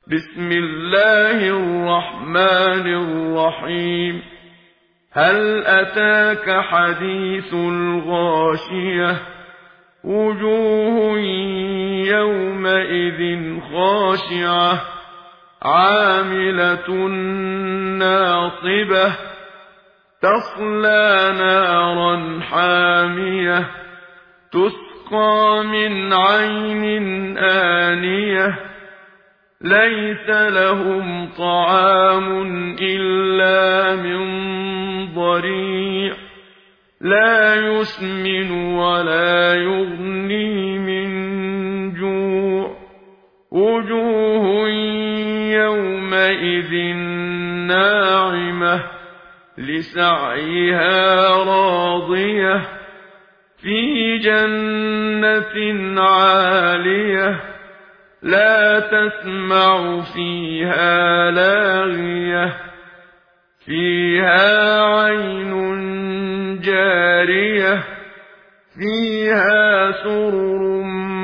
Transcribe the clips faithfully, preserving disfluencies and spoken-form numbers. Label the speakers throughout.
Speaker 1: بسم الله الرحمن الرحيم هل أتاك حديث الغاشية وجوه يومئذ خاشعة عاملة ناصبة تصلى نارا حامية تسقى من عين آنية ليس لهم طعام إلا من ضريع لا يسمن ولا يغني من جوع وجوه يومئذ ناعمة لسعيها راضية في جنة عالية لا تسمع فيها لاغية فيها عين جارية فيها سرر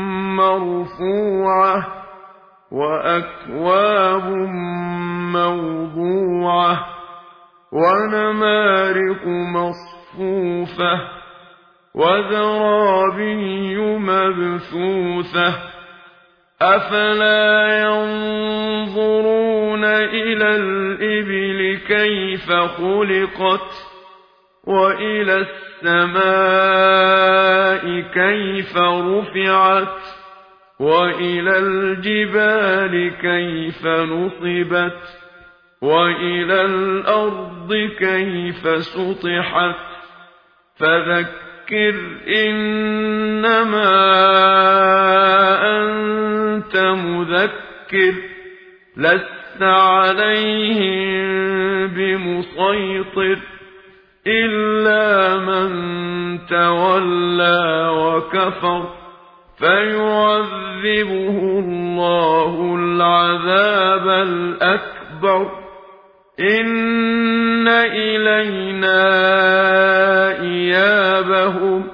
Speaker 1: مرفوعة وأكواب موضوعة ونمارق مصفوفة وزرابي مبثوثة أفلا ينظرون إلى الإبل كيف خلقت وإلى السماء كيف رفعت وإلى الجبال كيف نصبت وإلى الأرض كيف سطحت فذكر إنما أنت مذكر لست عليهم بمسيطر إلا من تولى وكفر فيعذبه الله العذاب الأكبر إن إلينا إيابهم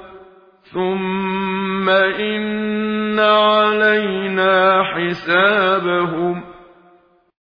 Speaker 1: ثم إن علينا حسابهم